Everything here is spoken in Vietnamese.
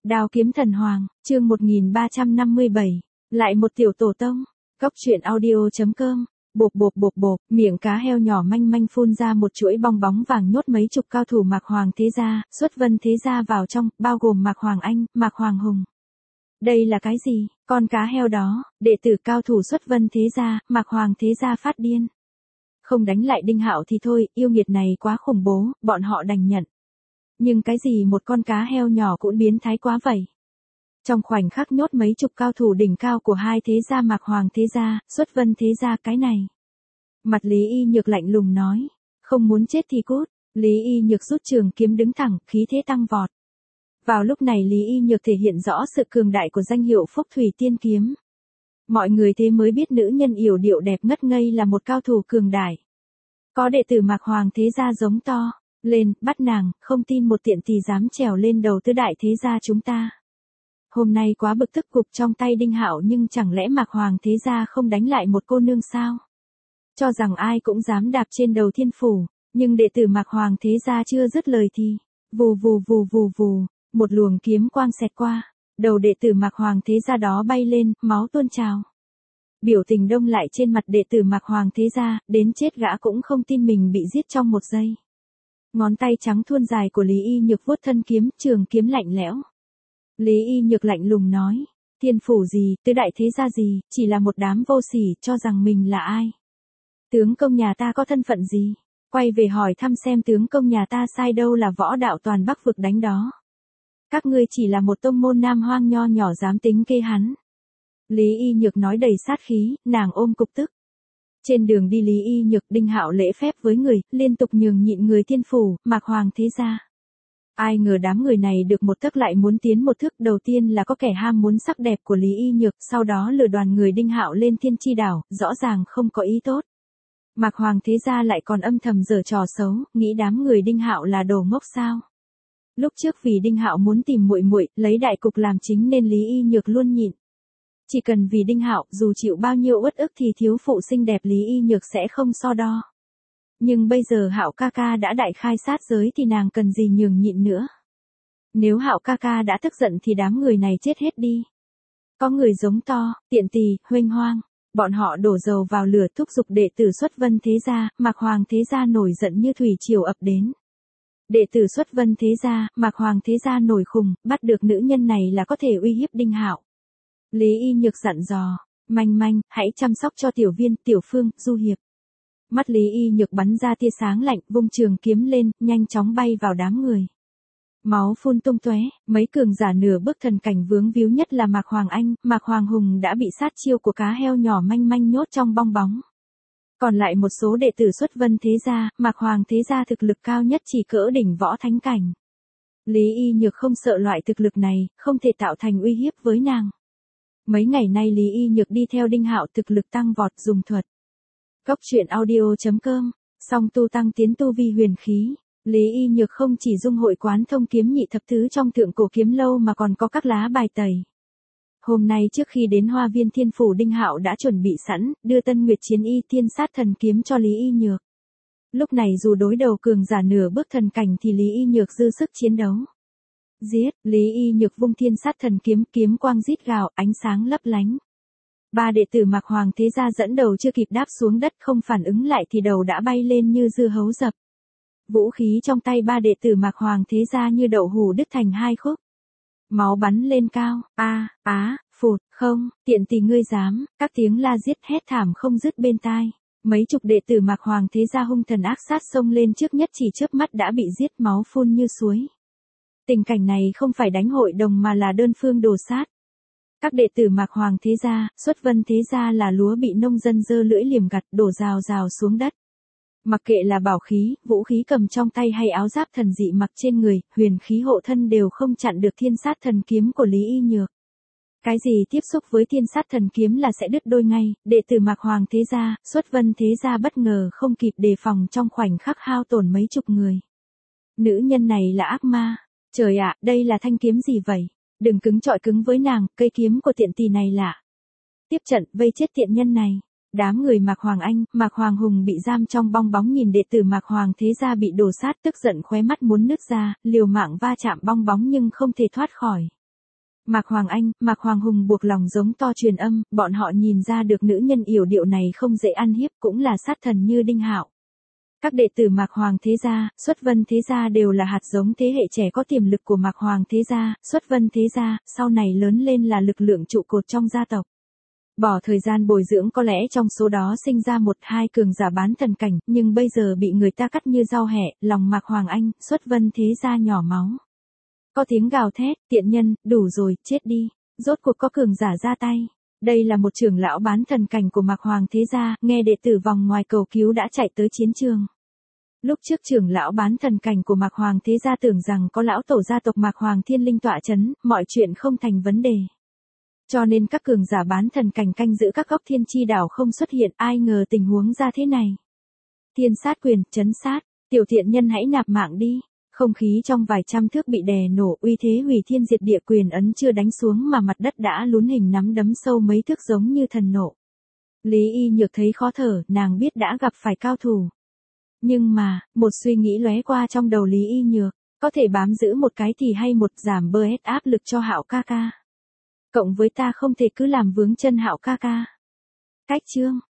Đao kiếm thần hoàng, chương 1357. Lại một tiểu tổ tông. Cốc truyện audio.com. Bộp bộp bộp bộp, miệng cá heo nhỏ manh manh phun ra một chuỗi bong bóng vàng nhốt mấy chục cao thủ Mạc Hoàng thế gia, Xuất Vân thế gia vào trong, bao gồm Mạc Hoàng Anh, Mạc Hoàng Hùng. Đây là cái gì? Con cá heo đó, đệ tử cao thủ Xuất Vân thế gia, Mạc Hoàng thế gia phát điên. Không đánh lại Đinh Hạo thì thôi, yêu nghiệt này quá khủng bố, bọn họ đành nhận. Nhưng cái gì một con cá heo nhỏ cũng biến thái quá vậy? Trong khoảnh khắc nhốt mấy chục cao thủ đỉnh cao của hai thế gia Mạc Hoàng thế gia, Xuất Vân thế gia cái này. Mặt Lý Y Nhược lạnh lùng nói, không muốn chết thì cút. Lý Y Nhược rút trường kiếm đứng thẳng, khí thế tăng vọt. Vào lúc này Lý Y Nhược thể hiện rõ sự cường đại của danh hiệu Phúc Thủy Tiên Kiếm. Mọi người thế mới biết nữ nhân yểu điệu đẹp ngất ngây là một cao thủ cường đại. Có đệ tử Mạc Hoàng thế gia giống to lên, bắt nàng, không tin một tiện thì dám trèo lên đầu tứ đại thế gia chúng ta. Hôm nay quá bực tức cục trong tay Đinh Hạo, nhưng chẳng lẽ Mạc Hoàng thế gia không đánh lại một cô nương sao? Cho rằng ai cũng dám đạp trên đầu thiên phủ, nhưng đệ tử Mạc Hoàng thế gia chưa dứt lời thì, vù vù vù vù vù, một luồng kiếm quang xẹt qua, đầu đệ tử Mạc Hoàng thế gia đó bay lên, máu tuôn trào. Biểu tình đông lại trên mặt đệ tử Mạc Hoàng thế gia, đến chết gã cũng không tin mình bị giết trong một giây. Ngón tay trắng thuôn dài của Lý Y Nhược vuốt thân kiếm, trường kiếm lạnh lẽo. Lý Y Nhược lạnh lùng nói, thiên phủ gì, tứ đại thế gia gì, chỉ là một đám vô sỉ, cho rằng mình là ai. Tướng công nhà ta có thân phận gì? Quay về hỏi thăm xem tướng công nhà ta sai đâu là võ đạo toàn Bắc vực đánh đó. Các ngươi chỉ là một tông môn nam hoang nho nhỏ dám tính kê hắn. Lý Y Nhược nói đầy sát khí, nàng ôm cục tức. Trên đường đi Lý Y Nhược Đinh Hạo lễ phép với người, liên tục nhường nhịn người thiên phủ, Mạc Hoàng thế gia. Ai ngờ đám người này được một tấc lại muốn tiến một thước, đầu tiên là có kẻ ham muốn sắc đẹp của Lý Y Nhược, sau đó lừa đoàn người Đinh Hạo lên Thiên Chi đảo, rõ ràng không có ý tốt. Mạc Hoàng thế gia lại còn âm thầm giở trò xấu, nghĩ đám người Đinh Hạo là đồ ngốc sao? Lúc trước vì Đinh Hạo muốn tìm muội muội, lấy đại cục làm chính nên Lý Y Nhược luôn nhịn. Chỉ cần vì Đinh Hạo, dù chịu bao nhiêu uất ức thì thiếu phụ xinh đẹp Lý Y Nhược sẽ không so đo. Nhưng bây giờ Hạo ca ca đã đại khai sát giới thì nàng cần gì nhường nhịn nữa. Nếu Hạo ca ca đã tức giận thì đám người này chết hết đi. Có người giống to, tiện tỳ, huênh hoang. Bọn họ đổ dầu vào lửa thúc giục đệ tử Xuất Vân thế gia, Mạc Hoàng thế gia nổi giận như thủy triều ập đến. Đệ tử Xuất Vân thế gia, Mạc Hoàng thế gia nổi khùng, bắt được nữ nhân này là có thể uy hiếp Đinh Hạo. Lý Y Nhược dặn dò, manh manh, hãy chăm sóc cho tiểu viên, tiểu phương, du hiệp. Mắt Lý Y Nhược bắn ra tia sáng lạnh, vung trường kiếm lên, nhanh chóng bay vào đám người. Máu phun tung tóe, mấy cường giả nửa bước thần cảnh vướng víu nhất là Mạc Hoàng Anh, Mạc Hoàng Hùng đã bị sát chiêu của cá heo nhỏ manh manh nhốt trong bong bóng. Còn lại một số đệ tử Xuất Vân thế gia, Mạc Hoàng thế gia thực lực cao nhất chỉ cỡ đỉnh võ thánh cảnh. Lý Y Nhược không sợ loại thực lực này, không thể tạo thành uy hiếp với nàng. Mấy ngày nay Lý Y Nhược đi theo Đinh Hạo thực lực tăng vọt dùng thuật. Cốc truyện audio.com, song tu tăng tiến tu vi huyền khí. Lý Y Nhược không chỉ dung hội quán thông kiếm nhị thập tứ trong thượng cổ kiếm lâu mà còn có các lá bài tẩy. Hôm nay trước khi đến Hoa Viên Thiên Phủ Đinh Hạo đã chuẩn bị sẵn, đưa Tân Nguyệt Chiến Y Tiên Sát Thần Kiếm cho Lý Y Nhược. Lúc này dù đối đầu cường giả nửa bước thần cảnh thì Lý Y Nhược dư sức chiến đấu. Giết, Lý Y Nhược vung Thiên Sát Thần Kiếm, kiếm quang rít gào, ánh sáng lấp lánh. Ba đệ tử Mạc Hoàng thế gia dẫn đầu chưa kịp đáp xuống đất không phản ứng lại thì đầu đã bay lên như dưa hấu dập. Vũ khí trong tay ba đệ tử Mạc Hoàng thế gia như đậu hũ đứt thành hai khúc. Máu bắn lên cao, phụt, không, tiện tỳ ngươi dám, các tiếng la giết hét thảm không dứt bên tai. Mấy chục đệ tử Mạc Hoàng thế gia hung thần ác sát xông lên trước nhất chỉ chớp mắt đã bị giết máu phun như suối. Tình cảnh này không phải đánh hội đồng mà là đơn phương đồ sát. Các đệ tử Mạc Hoàng thế gia, Xuất Vân thế gia là lúa bị nông dân giơ lưỡi liềm gặt đổ rào rào xuống đất. Mặc kệ là bảo khí, vũ khí cầm trong tay hay áo giáp thần dị mặc trên người, huyền khí hộ thân đều không chặn được Thiên Sát Thần Kiếm của Lý Y Nhược. Cái gì tiếp xúc với Thiên Sát Thần Kiếm là sẽ đứt đôi ngay, đệ tử Mạc Hoàng thế gia, Xuất Vân thế gia bất ngờ không kịp đề phòng trong khoảnh khắc hao tổn mấy chục người. Nữ nhân này là ác ma. Trời ạ, đây là thanh kiếm gì vậy? Đừng cứng chọi cứng với nàng, cây kiếm của tiện tỳ này lạ. Tiếp trận, vây chết tiện nhân này. Đám người Mạc Hoàng Anh, Mạc Hoàng Hùng bị giam trong bong bóng nhìn đệ tử Mạc Hoàng thế gia bị đổ sát tức giận khóe mắt muốn nứt ra, liều mạng va chạm bong bóng nhưng không thể thoát khỏi. Mạc Hoàng Anh, Mạc Hoàng Hùng buộc lòng giống to truyền âm, bọn họ nhìn ra được nữ nhân yểu điệu này không dễ ăn hiếp, cũng là sát thần như Đinh Hạo. Các đệ tử Mạc Hoàng thế gia, Xuất Vân thế gia đều là hạt giống thế hệ trẻ có tiềm lực của Mạc Hoàng thế gia, Xuất Vân thế gia, sau này lớn lên là lực lượng trụ cột trong gia tộc. Bỏ thời gian bồi dưỡng có lẽ trong số đó sinh ra một hai cường giả bán thần cảnh, nhưng bây giờ bị người ta cắt như rau hẹ, lòng Mạc Hoàng Anh, Xuất Vân thế gia nhỏ máu. Có tiếng gào thét, tiện nhân, đủ rồi, chết đi. Rốt cuộc có cường giả ra tay. Đây là một trưởng lão bán thần cảnh của Mạc Hoàng thế gia, nghe đệ tử vòng ngoài cầu cứu đã chạy tới chiến trường. Lúc trước trưởng lão bán thần cảnh của Mạc Hoàng thế gia tưởng rằng có lão tổ gia tộc Mạc Hoàng Thiên Linh tọa chấn, mọi chuyện không thành vấn đề. Cho nên các cường giả bán thần cảnh canh giữ các góc thiên chi đảo không xuất hiện, ai ngờ tình huống ra thế này. Thiên sát quyền, chấn sát, tiểu thiện nhân hãy nạp mạng đi. Không khí trong vài trăm thước bị đè nổ, uy thế hủy thiên diệt địa quyền ấn chưa đánh xuống mà mặt đất đã lún hình nắm đấm sâu mấy thước giống như thần nộ. Lý Y Nhược thấy khó thở, nàng biết đã gặp phải cao thủ. Nhưng mà, một suy nghĩ lóe qua trong đầu Lý Y Nhược, có thể bám giữ một cái thì hay một giảm bớt áp lực cho Hạo ca ca. Cộng với ta không thể cứ làm vướng chân Hạo ca ca. Cách chương